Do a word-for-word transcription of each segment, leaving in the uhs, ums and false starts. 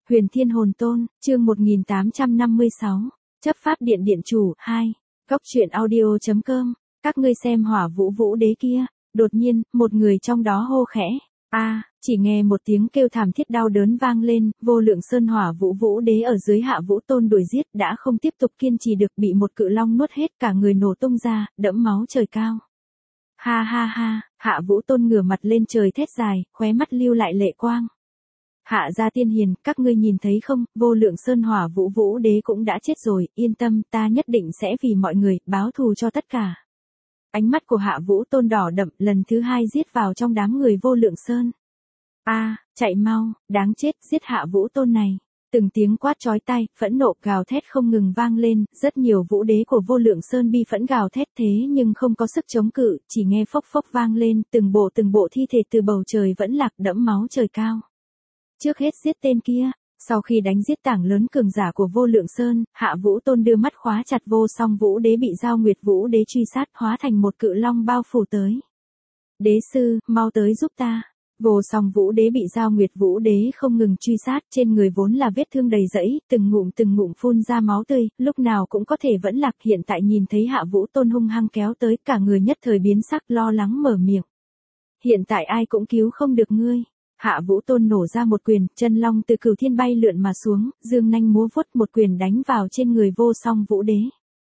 Huyền Thiên Hồn Tôn, chương một nghìn tám trăm năm mươi sáu, chấp pháp điện điện chủ, hai, góc truyện audio.com, các ngươi xem hỏa vũ vũ đế kia, đột nhiên, một người trong đó hô khẽ, a chỉ nghe một tiếng kêu thảm thiết đau đớn vang lên, vô lượng sơn hỏa vũ vũ đế ở dưới hạ vũ tôn đuổi giết đã không tiếp tục kiên trì được bị một cự long nuốt hết cả người nổ tung ra, đẫm máu trời cao. Ha ha ha, hạ vũ tôn ngửa mặt lên trời thét dài, khóe mắt lưu lại lệ quang. Hạ gia tiên hiền, các ngươi nhìn thấy không, vô lượng sơn hỏa vũ vũ đế cũng đã chết rồi, yên tâm, ta nhất định sẽ vì mọi người, báo thù cho tất cả. Ánh mắt của hạ vũ tôn đỏ đậm, lần thứ hai giết vào trong đám người vô lượng sơn. A, chạy mau, đáng chết, giết hạ vũ tôn này. Từng tiếng quát chói tai, phẫn nộ gào thét không ngừng vang lên, rất nhiều vũ đế của vô lượng sơn bi phẫn gào thét thế nhưng không có sức chống cự, chỉ nghe phốc phốc vang lên, từng bộ từng bộ thi thể từ bầu trời vẫn lạc đẫm máu trời cao. Trước hết giết tên kia, sau khi đánh giết tảng lớn cường giả của vô lượng sơn, hạ vũ tôn đưa mắt khóa chặt vô song vũ đế bị giao nguyệt vũ đế truy sát hóa thành một cự long bao phủ tới. Đế sư, mau tới giúp ta. Vô song vũ đế bị giao nguyệt vũ đế không ngừng truy sát, trên người vốn là vết thương đầy rẫy, từng ngụm từng ngụm phun ra máu tươi, lúc nào cũng có thể vẫn lạc, hiện tại nhìn thấy hạ vũ tôn hung hăng kéo tới, cả người nhất thời biến sắc lo lắng mở miệng. Hiện tại ai cũng cứu không được ngươi. Hạ vũ tôn nổ ra một quyền, chân long từ cửu thiên bay lượn mà xuống, dương nanh múa vuốt một quyền đánh vào trên người vô song vũ đế.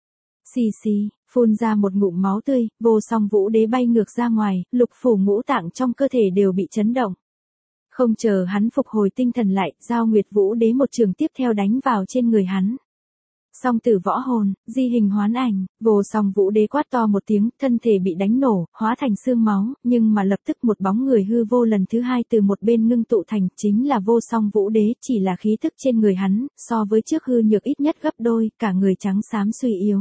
Xì xì, phun ra một ngụm máu tươi, vô song vũ đế bay ngược ra ngoài, lục phủ ngũ tạng trong cơ thể đều bị chấn động. Không chờ hắn phục hồi tinh thần lại, giao nguyệt vũ đế một trường tiếp theo đánh vào trên người hắn. Song tử võ hồn, di hình hoán ảnh, vô song vũ đế quát to một tiếng, thân thể bị đánh nổ, hóa thành xương máu, nhưng mà lập tức một bóng người hư vô lần thứ hai từ một bên ngưng tụ thành, chính là vô song vũ đế, chỉ là khí thức trên người hắn, so với trước hư nhược ít nhất gấp đôi, cả người trắng xám suy yếu.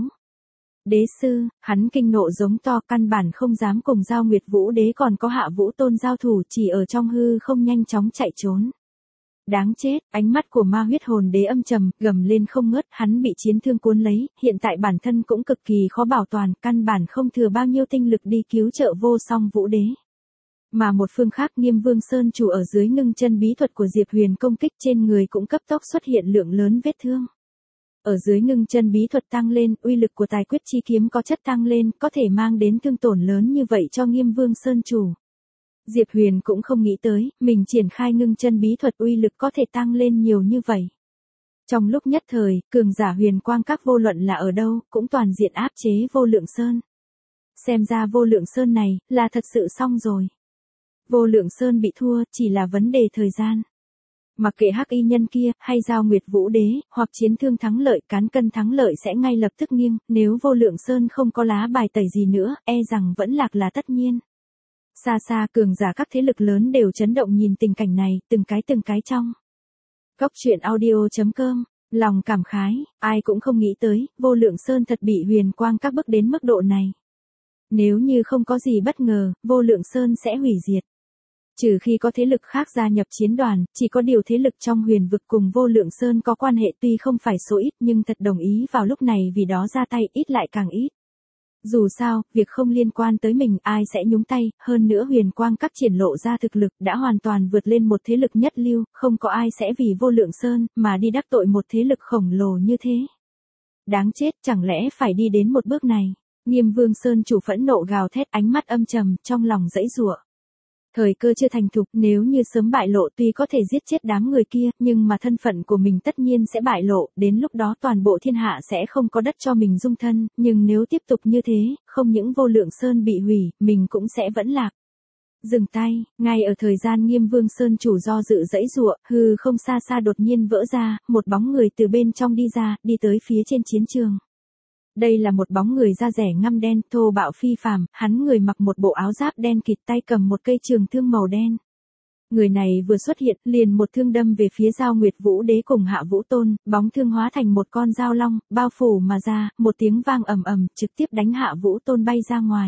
Đế sư, hắn kinh nộ giống to, căn bản không dám cùng giao nguyệt vũ đế còn có hạ vũ tôn giao thủ, chỉ ở trong hư không nhanh chóng chạy trốn. Đáng chết, ánh mắt của ma huyết hồn đế âm trầm, gầm lên không ngớt, hắn bị chiến thương cuốn lấy, hiện tại bản thân cũng cực kỳ khó bảo toàn, căn bản không thừa bao nhiêu tinh lực đi cứu trợ vô song vũ đế. Mà một phương khác, Nghiêm Vương Sơn chủ ở dưới ngưng chân bí thuật của Diệp Huyền công kích trên người cũng cấp tốc xuất hiện lượng lớn vết thương. Ở dưới ngưng chân bí thuật tăng lên, uy lực của tài quyết chi kiếm có chất tăng lên, có thể mang đến thương tổn lớn như vậy cho Nghiêm Vương Sơn chủ. Diệp Huyền cũng không nghĩ tới, mình triển khai ngưng chân bí thuật uy lực có thể tăng lên nhiều như vậy. Trong lúc nhất thời, cường giả huyền quang các vô luận là ở đâu, cũng toàn diện áp chế vô lượng sơn. Xem ra vô lượng sơn này, là thật sự xong rồi. Vô lượng sơn bị thua, chỉ là vấn đề thời gian. Mặc kệ hắc y nhân kia, hay giao nguyệt vũ đế, hoặc chiến thương thắng lợi, cán cân thắng lợi sẽ ngay lập tức nghiêng, nếu vô lượng sơn không có lá bài tẩy gì nữa, e rằng vẫn lạc là tất nhiên. Xa xa cường giả các thế lực lớn đều chấn động nhìn tình cảnh này, từng cái từng cái trong. Góc truyện audio.com, lòng cảm khái, ai cũng không nghĩ tới, vô lượng sơn thật bị huyền quang các bước đến mức độ này. Nếu như không có gì bất ngờ, vô lượng sơn sẽ hủy diệt. Trừ khi có thế lực khác gia nhập chiến đoàn, chỉ có điều thế lực trong huyền vực cùng vô lượng sơn có quan hệ tuy không phải số ít nhưng thật đồng ý vào lúc này vì đó ra tay ít lại càng ít. Dù sao, việc không liên quan tới mình ai sẽ nhúng tay, hơn nữa huyền quang các triển lộ ra thực lực đã hoàn toàn vượt lên một thế lực nhất lưu, không có ai sẽ vì vô lượng sơn mà đi đắc tội một thế lực khổng lồ như thế. Đáng chết, chẳng lẽ phải đi đến một bước này. Nghiêm Vương Sơn chủ phẫn nộ gào thét, ánh mắt âm trầm, trong lòng dãy giụa. Thời cơ chưa thành thục, nếu như sớm bại lộ tuy có thể giết chết đám người kia, nhưng mà thân phận của mình tất nhiên sẽ bại lộ, đến lúc đó toàn bộ thiên hạ sẽ không có đất cho mình dung thân, nhưng nếu tiếp tục như thế, không những vô lượng sơn bị hủy, mình cũng sẽ vẫn lạc. Dừng tay, ngay ở thời gian Nghiêm Vương Sơn chủ do dự dãy giụa, hư không xa xa đột nhiên vỡ ra, một bóng người từ bên trong đi ra, đi tới phía trên chiến trường. Đây là một bóng người da rẻ ngăm đen, thô bạo phi phàm, hắn người mặc một bộ áo giáp đen kịt, tay cầm một cây trường thương màu đen. Người này vừa xuất hiện, liền một thương đâm về phía giao nguyệt vũ đế cùng hạ vũ tôn, bóng thương hóa thành một con dao long, bao phủ mà ra, một tiếng vang ầm ầm, trực tiếp đánh hạ vũ tôn bay ra ngoài.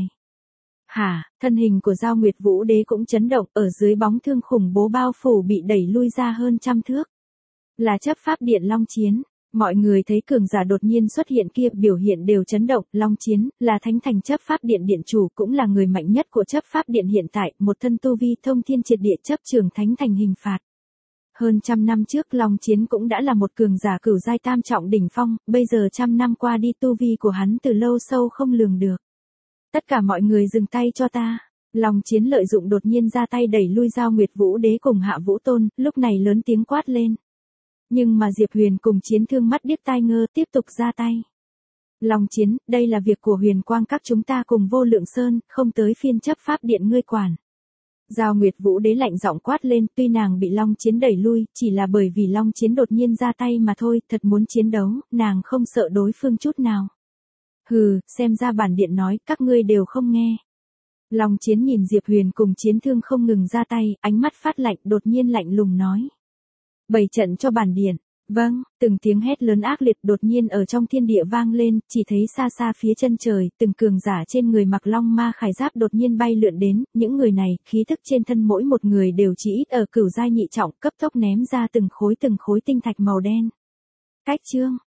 Hả, thân hình của giao nguyệt vũ đế cũng chấn động, ở dưới bóng thương khủng bố bao phủ bị đẩy lui ra hơn trăm thước. Là chấp pháp điện long chiến. Mọi người thấy cường giả đột nhiên xuất hiện kia, biểu hiện đều chấn động, long chiến, là thánh thành chấp pháp điện điện chủ, cũng là người mạnh nhất của chấp pháp điện hiện tại, một thân tu vi thông thiên triệt địa chấp trường thánh thành hình phạt. Hơn trăm năm trước Long Chiến cũng đã là một cường giả cửu giai tam trọng đỉnh phong, bây giờ trăm năm qua đi tu vi của hắn từ lâu sâu không lường được. Tất cả mọi người dừng tay cho ta. Long Chiến lợi dụng đột nhiên ra tay đẩy lui Giao Nguyệt Vũ Đế cùng Hạ Vũ Tôn, lúc này lớn tiếng quát lên. Nhưng mà Diệp Huyền cùng Chiến Thương mắt điếc tai ngơ tiếp tục ra tay. Long Chiến, đây là việc của Huyền Quang các chúng ta cùng Vô Lượng Sơn, không tới phiên chấp pháp điện ngươi quản. Giao Nguyệt Vũ Đế lạnh giọng quát lên, tuy nàng bị Long Chiến đẩy lui, chỉ là bởi vì Long Chiến đột nhiên ra tay mà thôi, thật muốn chiến đấu, nàng không sợ đối phương chút nào. Hừ, xem ra bản điện nói, các ngươi đều không nghe. Long Chiến nhìn Diệp Huyền cùng Chiến Thương không ngừng ra tay, ánh mắt phát lạnh, đột nhiên lạnh lùng nói. Bày trận cho bản điện. Vâng, từng tiếng hét lớn ác liệt đột nhiên ở trong thiên địa vang lên, chỉ thấy xa xa phía chân trời, từng cường giả trên người mặc long ma khải giáp đột nhiên bay lượn đến, những người này, khí thức trên thân mỗi một người đều chỉ ít ở cửu giai nhị trọng, cấp tốc ném ra từng khối từng khối tinh thạch màu đen. Cách chương